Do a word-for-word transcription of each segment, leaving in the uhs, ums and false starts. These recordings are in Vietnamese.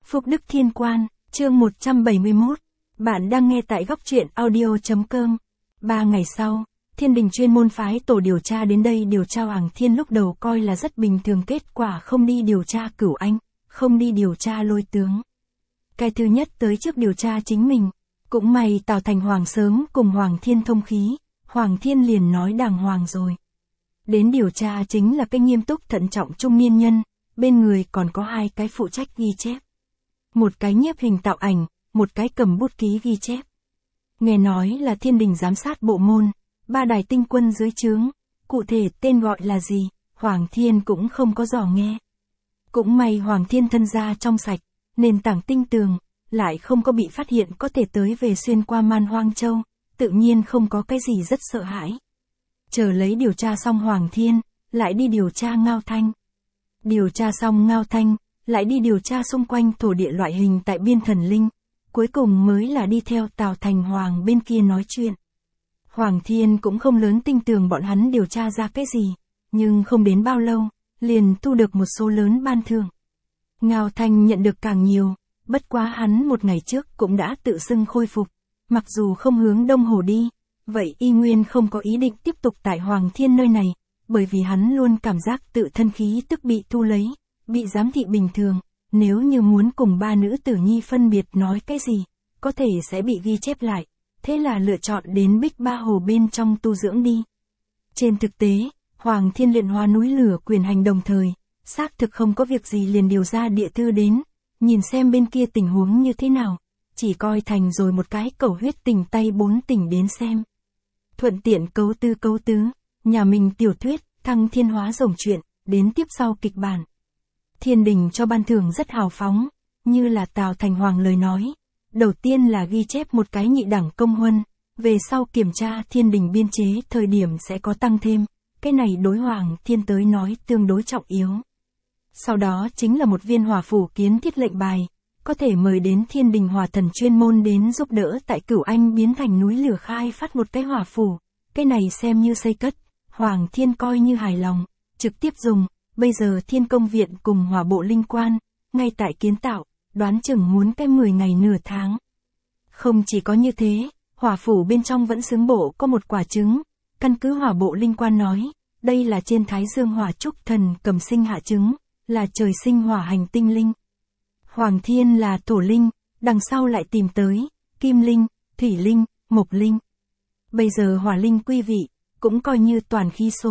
Phúc Đức Thiên Quan, chương một trăm bảy mươi mốt. Bạn đang nghe tại góc truyện audio.com. Ba ngày sau, Thiên Đình chuyên môn phái tổ điều tra đến đây điều tra Hoàng Thiên, lúc đầu coi là rất bình thường, kết quả không đi điều tra Cửu Anh, không đi điều tra Lôi Tướng. Cái thứ nhất tới trước điều tra chính mình. Cũng may Tào Thành Hoàng sớm cùng Hoàng Thiên thông khí, Hoàng Thiên liền nói đàng hoàng rồi. Đến điều tra chính là cái nghiêm túc thận trọng trung niên nhân, bên người còn có hai cái phụ trách ghi chép. Một cái nhiếp hình tạo ảnh, một cái cầm bút ký ghi chép. Nghe nói là Thiên Đình giám sát bộ môn, ba đài tinh quân dưới trướng, cụ thể tên gọi là gì, Hoàng Thiên cũng không có dò nghe. Cũng may Hoàng Thiên thân gia trong sạch, nền tảng tinh tường, lại không có bị phát hiện có thể tới về xuyên qua Man Hoang Châu, tự nhiên không có cái gì rất sợ hãi. Chờ lấy điều tra xong Hoàng Thiên, lại đi điều tra Ngao Thanh. Điều tra xong Ngao Thanh, lại đi điều tra xung quanh thổ địa loại hình tại Biên Thần Linh, cuối cùng mới là đi theo Tào Thành Hoàng bên kia nói chuyện. Hoàng Thiên cũng không lớn tin tưởng bọn hắn điều tra ra cái gì, nhưng không đến bao lâu, liền thu được một số lớn ban thưởng. Ngao Thanh nhận được càng nhiều, bất quá hắn một ngày trước cũng đã tự xưng khôi phục, mặc dù không hướng Đông Hồ đi, vậy y nguyên không có ý định tiếp tục tại Hoàng Thiên nơi này, bởi vì hắn luôn cảm giác tự thân khí tức bị thu lấy, bị giám thị bình thường, nếu như muốn cùng ba nữ tử nhi phân biệt nói cái gì, có thể sẽ bị ghi chép lại, thế là lựa chọn đến Bích Ba Hồ bên trong tu dưỡng đi. Trên thực tế, Hoàng Thiên luyện hóa núi lửa quyền hành đồng thời, xác thực không có việc gì liền điều ra địa thư đến, nhìn xem bên kia tình huống như thế nào, chỉ coi thành rồi một cái cầu huyết tình tay bốn tỉnh đến xem. Thuận tiện cấu tư cấu tứ, nhà mình tiểu thuyết, Thăng Thiên Hóa Rồng Chuyện, đến tiếp sau kịch bản. Thiên Đình cho ban thưởng rất hào phóng, như là Tào Thành Hoàng lời nói. Đầu tiên là ghi chép một cái nhị đẳng công huân, về sau kiểm tra Thiên Đình biên chế thời điểm sẽ có tăng thêm, cái này đối Hoàng Thiên tới nói tương đối trọng yếu. Sau đó chính là một viên hỏa phủ kiến thiết lệnh bài, có thể mời đến Thiên Đình hỏa thần chuyên môn đến giúp đỡ tại Cửu Anh biến thành núi lửa khai phát một cái hỏa phủ, cái này xem như xây cất, Hoàng Thiên coi như hài lòng, trực tiếp dùng. Bây giờ Thiên Công Viện cùng hỏa bộ linh quan, ngay tại kiến tạo, đoán chừng muốn cái mười ngày nửa tháng. Không chỉ có như thế, hỏa phủ bên trong vẫn xứng bộ có một quả trứng, căn cứ hỏa bộ linh quan nói, đây là trên Thái Dương hỏa trúc thần cầm sinh hạ trứng, là trời sinh hỏa hành tinh linh. Hoàng Thiên là thổ linh, đằng sau lại tìm tới, kim linh, thủy linh, mộc linh. Bây giờ hỏa linh quy vị, cũng coi như toàn khí số.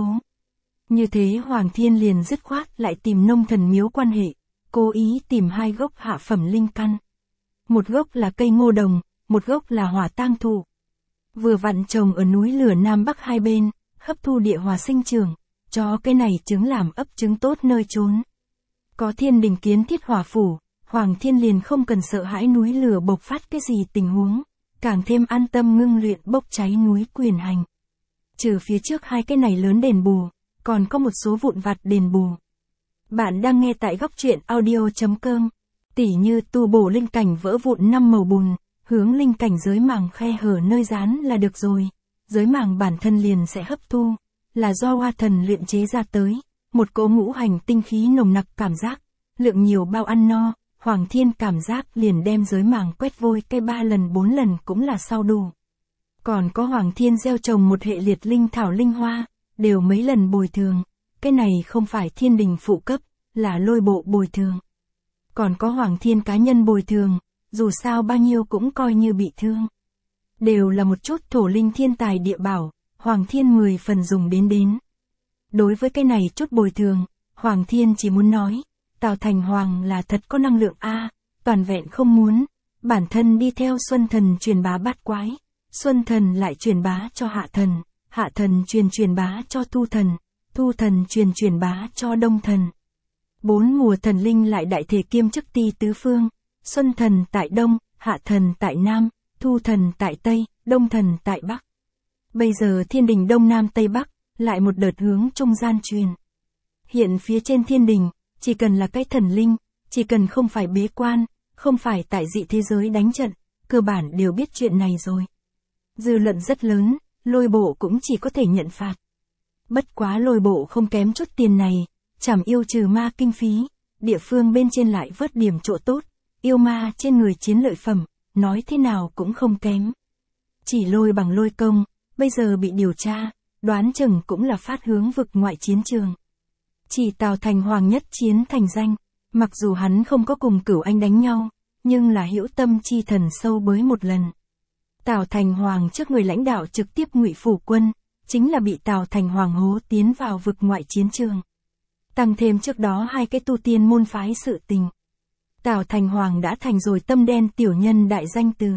Như thế Hoàng Thiên liền dứt khoát lại tìm nông thần miếu quan hệ, cố ý tìm hai gốc hạ phẩm linh căn. Một gốc là cây ngô đồng, một gốc là hỏa tang thụ. Vừa vặn trồng ở núi lửa Nam Bắc hai bên, hấp thu địa hỏa sinh trưởng, cho cái này trứng làm ấp trứng tốt nơi trốn. Có Thiên Đình kiến thiết hỏa phủ, Hoàng Thiên liền không cần sợ hãi núi lửa bộc phát cái gì tình huống, càng thêm an tâm ngưng luyện bốc cháy núi quyền hành. Trừ phía trước hai cái này lớn đền bù, còn có một số vụn vặt đền bù. Bạn đang nghe tại góc truyện audio.com. Tỉ như tu bổ linh cảnh vỡ vụn năm màu bùn, hướng linh cảnh giới màng khe hở nơi dán là được rồi. Giới màng bản thân liền sẽ hấp thu, là do hoa thần luyện chế ra tới, một cỗ ngũ hành tinh khí nồng nặc cảm giác, lượng nhiều bao ăn no, Hoàng Thiên cảm giác liền đem giới màng quét vôi cây ba lần bốn lần cũng là sau đủ. Còn có Hoàng Thiên gieo trồng một hệ liệt linh thảo linh hoa, đều mấy lần bồi thường, cái này không phải Thiên Đình phụ cấp, là lôi bộ bồi thường. Còn có Hoàng Thiên cá nhân bồi thường, dù sao bao nhiêu cũng coi như bị thương. Đều là một chút thổ linh thiên tài địa bảo, Hoàng Thiên mười phần dùng đến đến. Đối với cái này chút bồi thường, Hoàng Thiên chỉ muốn nói, Tào Thành Hoàng là thật có năng lượng a, toàn vẹn không muốn, bản thân đi theo Xuân Thần truyền bá bát quái, Xuân Thần lại truyền bá cho Hạ Thần. Hạ Thần truyền truyền bá cho Thu Thần, Thu Thần truyền truyền bá cho Đông Thần. Bốn mùa thần linh lại đại thể kiêm chức ti tứ phương, Xuân Thần tại Đông, Hạ Thần tại Nam, Thu Thần tại Tây, Đông Thần tại Bắc. Bây giờ Thiên Đình Đông Nam Tây Bắc, lại một đợt hướng trung gian truyền. Hiện phía trên Thiên Đình, chỉ cần là cái thần linh, chỉ cần không phải bế quan, không phải tại dị thế giới đánh trận, cơ bản đều biết chuyện này rồi. Dư luận rất lớn. Lôi bộ cũng chỉ có thể nhận phạt. Bất quá lôi bộ không kém chút tiền này, chảm yêu trừ ma kinh phí, địa phương bên trên lại vớt điểm chỗ tốt, yêu ma trên người chiến lợi phẩm, nói thế nào cũng không kém. Chỉ lôi bằng lôi công, bây giờ bị điều tra, đoán chừng cũng là phát hướng vực ngoại chiến trường. Chỉ Tào Thành Hoàng nhất chiến thành danh, mặc dù hắn không có cùng Cửu Anh đánh nhau, nhưng là hữu tâm chi thần sâu bới một lần. Tào Thành Hoàng trước người lãnh đạo trực tiếp Ngụy Phủ quân, chính là bị Tào Thành Hoàng hố tiến vào vực ngoại chiến trường. Tăng thêm trước đó hai cái tu tiên môn phái sự tình. Tào Thành Hoàng đã thành rồi tâm đen tiểu nhân đại danh từ.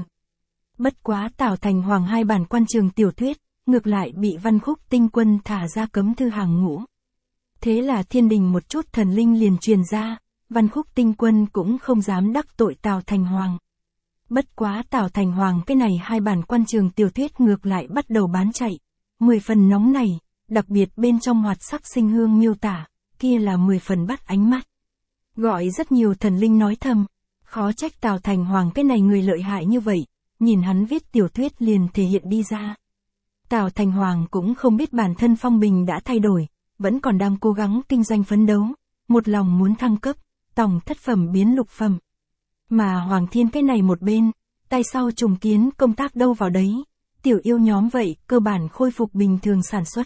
Bất quá Tào Thành Hoàng hai bản quan trường tiểu thuyết, ngược lại bị Văn Khúc Tinh Quân thả ra cấm thư hàng ngũ. Thế là thiên đình một chút thần linh liền truyền ra, Văn Khúc Tinh Quân cũng không dám đắc tội Tào Thành Hoàng. Bất quá Tào Thành Hoàng cái này hai bản quan trường tiểu thuyết ngược lại bắt đầu bán chạy. Mười phần nóng này, đặc biệt bên trong hoạt sắc sinh hương miêu tả, kia là mười phần bắt ánh mắt. Gọi rất nhiều thần linh nói thầm, khó trách Tào Thành Hoàng cái này người lợi hại như vậy, nhìn hắn viết tiểu thuyết liền thể hiện đi ra. Tào Thành Hoàng cũng không biết bản thân phong bình đã thay đổi, vẫn còn đang cố gắng kinh doanh phấn đấu, một lòng muốn thăng cấp, tổng thất phẩm biến lục phẩm. Mà Hoàng Thiên cái này một bên, tay sau trùng kiến công tác đâu vào đấy, tiểu yêu nhóm vậy cơ bản khôi phục bình thường sản xuất.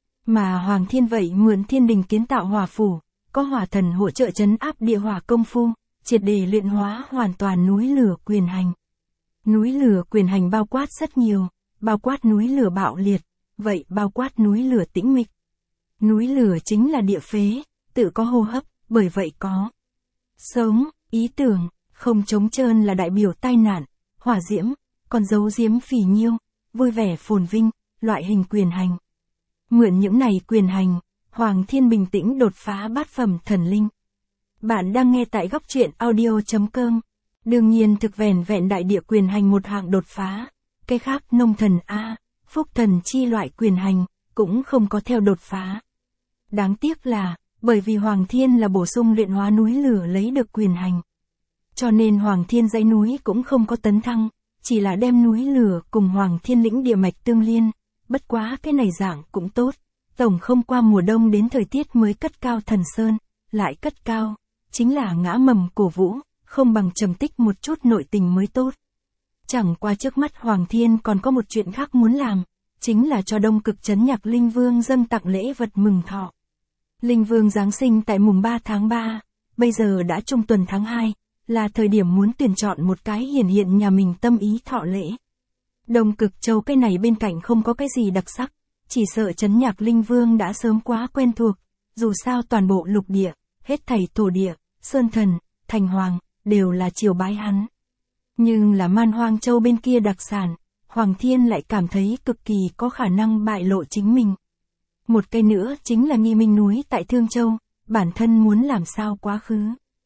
Mà Hoàng Thiên vậy mượn thiên đình kiến tạo hỏa phủ, có hỏa thần hỗ trợ trấn áp địa hỏa công phu, triệt để luyện hóa hoàn toàn núi lửa quyền hành. Núi lửa quyền hành bao quát rất nhiều, bao quát núi lửa bạo liệt, vậy bao quát núi lửa tĩnh mịch. Núi lửa chính là địa phế, tự có hô hấp, bởi vậy có sống, ý tưởng, không trống trơn là đại biểu tai nạn, hỏa diễm, còn giấu diếm phỉ nhiêu, vui vẻ phồn vinh, loại hình quyền hành. Mượn những này quyền hành, Hoàng Thiên bình tĩnh đột phá bát phẩm thần linh. Bạn đang nghe tại góc truyện audio chấm com. Đương nhiên thực vẻn vẹn đại địa quyền hành một hạng đột phá, cái khác nông thần A, phúc thần chi loại quyền hành, cũng không có theo đột phá. Đáng tiếc là, bởi vì Hoàng Thiên là bổ sung luyện hóa núi lửa lấy được quyền hành. Cho nên Hoàng Thiên dãy núi cũng không có tấn thăng, chỉ là đem núi lửa cùng Hoàng Thiên lĩnh địa mạch tương liên, bất quá cái này dạng cũng tốt, tổng không qua mùa đông đến thời tiết mới cất cao thần sơn, lại cất cao, chính là ngã mầm cổ vũ, không bằng trầm tích một chút nội tình mới tốt. Chẳng qua trước mắt Hoàng Thiên còn có một chuyện khác muốn làm, chính là cho Đông Cực Trấn Nhạc Linh Vương dâng tặng lễ vật mừng thọ. Linh Vương Giáng sinh tại mùng ba tháng ba, bây giờ đã trung tuần tháng hai, là thời điểm muốn tuyển chọn một cái hiển hiện nhà mình tâm ý thọ lễ. Đông Cực Châu cái này bên cạnh không có cái gì đặc sắc, chỉ sợ Trấn Nhạc Linh Vương đã sớm quá quen thuộc, dù sao toàn bộ lục địa, hết thảy thổ địa, sơn thần, thành hoàng, đều là triều bái hắn. Nhưng là Man Hoang Châu bên kia đặc sản, Hoàng Thiên lại cảm thấy cực kỳ có khả năng bại lộ chính mình. Một cái nữa chính là Nghi Minh núi tại Thương Châu, bản thân muốn làm sao quá khứ.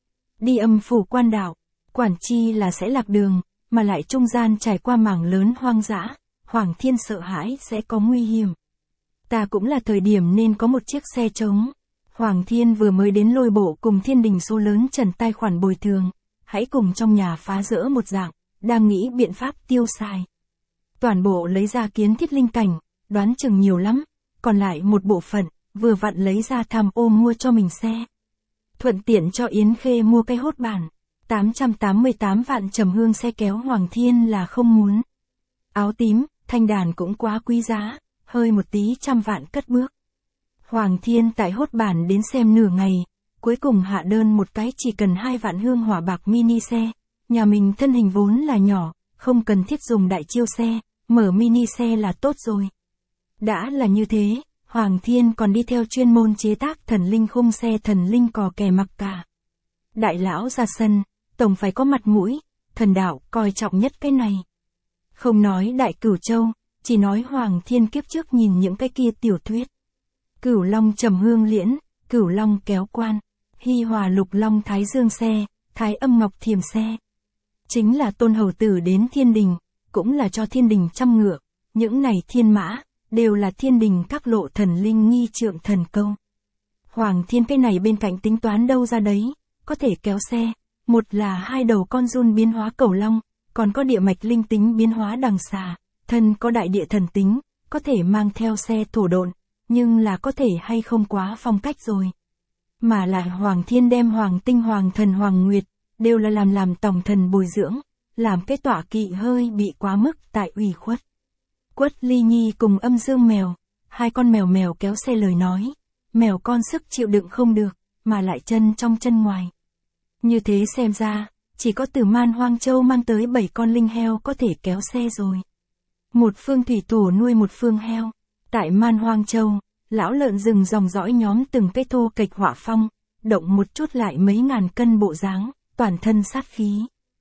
Đi âm phủ quan đảo, quản chi là sẽ lạc đường, mà lại trung gian trải qua mảng lớn hoang dã, Hoàng Thiên sợ hãi sẽ có nguy hiểm. Ta cũng là thời điểm nên có một chiếc xe trống. Hoàng Thiên vừa mới đến lôi bộ cùng thiên đình số lớn trần tài khoản bồi thường, hãy cùng trong nhà phá rỡ một dạng, đang nghĩ biện pháp tiêu xài. Toàn bộ lấy ra kiến thiết linh cảnh, đoán chừng nhiều lắm, còn lại một bộ phận, vừa vặn lấy ra tham ô mua cho mình xe. Thuận tiện cho Yến Khê mua cái hốt bản, tám trăm tám mươi tám vạn trầm hương xe kéo Hoàng Thiên là không muốn. Áo tím, thanh đàn cũng quá quý giá, hơi một tí trăm vạn cất bước. Hoàng Thiên tại hốt bản đến xem nửa ngày, cuối cùng hạ đơn một cái chỉ cần hai vạn hương hỏa bạc mini xe, nhà mình thân hình vốn là nhỏ, không cần thiết dùng đại chiêu xe, mở mini xe là tốt rồi. Đã là như thế, Hoàng Thiên còn đi theo chuyên môn chế tác thần linh khung xe thần linh cò kè mặc cả. Đại lão ra sân, tổng phải có mặt mũi, thần đạo coi trọng nhất cái này. Không nói Đại Cửu Châu, chỉ nói Hoàng Thiên kiếp trước nhìn những cái kia tiểu thuyết. Cửu Long trầm hương liễn, Cửu Long kéo quan, Hy Hòa lục long thái dương xe, Thái âm ngọc thiềm xe. Chính là tôn hầu tử đến thiên đình, cũng là cho thiên đình trăm ngựa, những này thiên mã, đều là thiên đình các lộ thần linh nghi trượng thần câu. Hoàng Thiên cái này bên cạnh tính toán đâu ra đấy, có thể kéo xe, một là hai đầu con giun biến hóa cẩu long, còn có địa mạch linh tính biến hóa đằng xà, thân có đại địa thần tính, có thể mang theo xe thổ độn, nhưng là có thể hay không quá phong cách rồi. Mà lại Hoàng Thiên đem Hoàng Tinh Hoàng Thần Hoàng Nguyệt, đều là làm làm tòng thần bồi dưỡng, làm cái tọa kỵ hơi bị quá mức tại ủy khuất. Quất Ly Nhi cùng Âm Dương mèo, hai con mèo mèo kéo xe lời nói, mèo con sức chịu đựng không được, mà lại chân trong chân ngoài. Như thế xem ra, chỉ có từ Man Hoang Châu mang tới bảy con linh heo có thể kéo xe rồi. Một phương thủy tổ nuôi một phương heo. Tại Man Hoang Châu, lão lợn rừng dòng dõi nhóm từng cái thô kệch họa phong, động một chút lại mấy ngàn cân bộ dáng, toàn thân sát khí.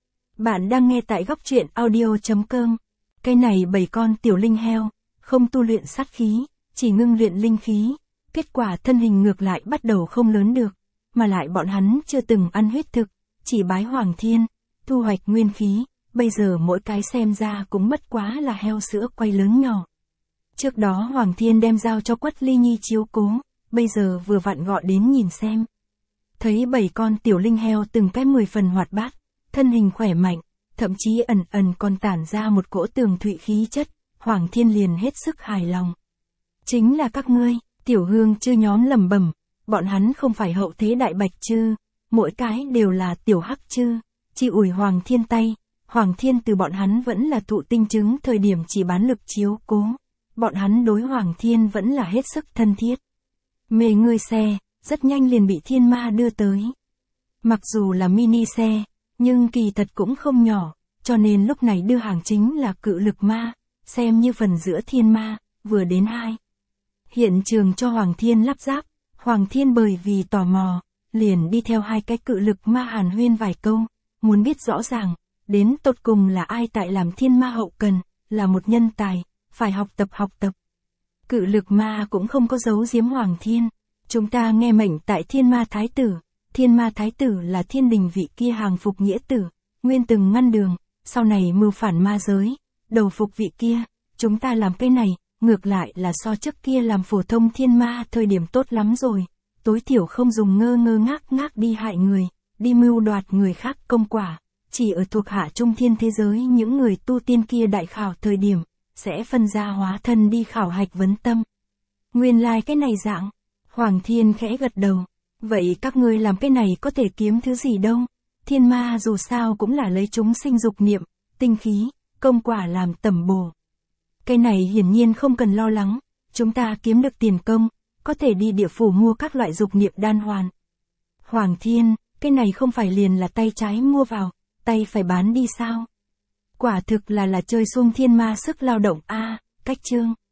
Bạn đang nghe tại góc truyện audio.com. Cái này bảy con tiểu linh heo, không tu luyện sát khí, chỉ ngưng luyện linh khí. Kết quả thân hình ngược lại bắt đầu không lớn được, mà lại bọn hắn chưa từng ăn huyết thực, chỉ bái Hoàng Thiên, thu hoạch nguyên khí, bây giờ mỗi cái xem ra cũng bất quá là heo sữa quay lớn nhỏ. Trước đó Hoàng Thiên đem giao cho Quất Ly Nhi chiếu cố, bây giờ vừa vặn gọi đến nhìn xem. Thấy bảy con tiểu linh heo từng cái mười phần hoạt bát, thân hình khỏe mạnh, thậm chí ẩn ẩn còn tản ra một cỗ tường thụy khí chất, Hoàng Thiên liền hết sức hài lòng. Chính là các ngươi, tiểu hương chư nhóm lẩm bẩm, bọn hắn không phải hậu thế đại bạch chư, mỗi cái đều là tiểu hắc chư, chỉ ủi Hoàng Thiên tay, Hoàng Thiên từ bọn hắn vẫn là thụ tinh chứng thời điểm chỉ bán lực chiếu cố, bọn hắn đối Hoàng Thiên vẫn là hết sức thân thiết. Mê ngươi xe, rất nhanh liền bị thiên ma đưa tới. Mặc dù là mini xe, nhưng kỳ thật cũng không nhỏ, cho nên lúc này đưa hàng chính là cự lực ma, xem như phần giữa thiên ma, vừa đến hai. Hiện trường cho Hoàng Thiên lắp ráp, Hoàng Thiên bởi vì tò mò, liền đi theo hai cái cự lực ma hàn huyên vài câu, muốn biết rõ ràng, đến tột cùng là ai tại làm thiên ma hậu cần, là một nhân tài, phải học tập học tập. Cự lực ma cũng không có giấu giếm Hoàng Thiên, chúng ta nghe mệnh tại thiên ma thái tử, thiên ma thái tử là thiên đình vị kia hàng phục nghĩa tử, nguyên từng ngăn đường, sau này mưu phản ma giới, đầu phục vị kia, chúng ta làm cái này, ngược lại là so trước kia làm phổ thông thiên ma thời điểm tốt lắm rồi, tối thiểu không dùng ngơ ngơ ngác ngác đi hại người, đi mưu đoạt người khác công quả, chỉ ở thuộc hạ trung thiên thế giới những người tu tiên kia đại khảo thời điểm, sẽ phân ra hóa thân đi khảo hạch vấn tâm. Nguyên lai like cái này dạng, Hoàng Thiên khẽ gật đầu, vậy các ngươi làm cái này có thể kiếm thứ gì đâu, thiên ma dù sao cũng là lấy chúng sinh dục niệm, tinh khí, công quả làm tẩm bổ. Cái này hiển nhiên không cần lo lắng, chúng ta kiếm được tiền công, có thể đi địa phủ mua các loại dục niệm đan hoàn. Hoàng Thiên, cái này không phải liền là tay trái mua vào, tay phải bán đi sao? Quả thực là là chơi xuông thiên ma sức lao động a, cách chương.